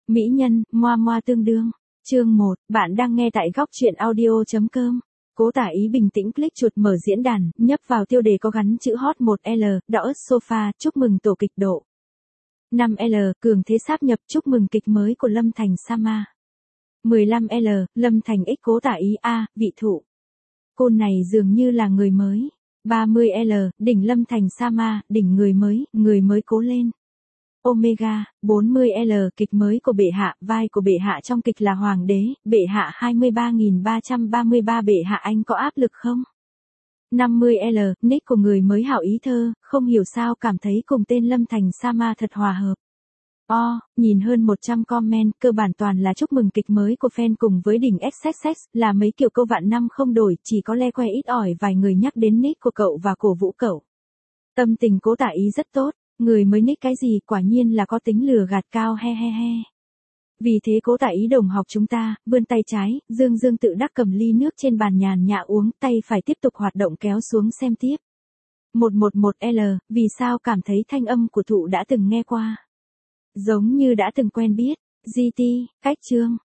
Mỹ nhân, moa moa tương đương. Chương 1, bạn đang nghe tại góc truyện audio.com. Cố Tả Ý bình tĩnh click chuột mở diễn đàn, nhấp vào tiêu đề có gắn chữ hot 1L, đỏ sofa, chúc mừng tổ kịch độ. 5L, cường thế sáp nhập, chúc mừng kịch mới của Lâm Thành Sama. 15L, Lâm Thành X Cố Tả Ý A, vị thụ. Cô này dường như là người mới. 30L, đỉnh Lâm Thành Sama, đỉnh người mới cố lên. Omega, 40L, kịch mới của bệ hạ, vai của bệ hạ trong kịch là hoàng đế, bệ hạ 23.333 bệ hạ anh có áp lực không? 50L, nick của người mới Hảo Ý Thơ, không hiểu sao cảm thấy cùng tên Lâm Thành Sama thật hòa hợp. Nhìn hơn 100 comment, cơ bản toàn là chúc mừng kịch mới của fan cùng với đỉnh XXX, là mấy kiểu câu vạn năm không đổi, chỉ có le que ít ỏi vài người nhắc đến nick của cậu và cổ vũ cậu. Tâm tình Cố Tả Ý rất tốt, người mới nick cái gì quả nhiên là có tính lừa gạt cao he he he. Vì thế Cố Tả Ý đồng học chúng ta, vươn tay trái, dương tự đắc cầm ly nước trên bàn nhàn nhã uống, tay phải tiếp tục hoạt động kéo xuống xem tiếp. 111L, vì sao cảm thấy thanh âm của thụ đã từng nghe qua? Giống như đã từng quen biết. GT, cách chương.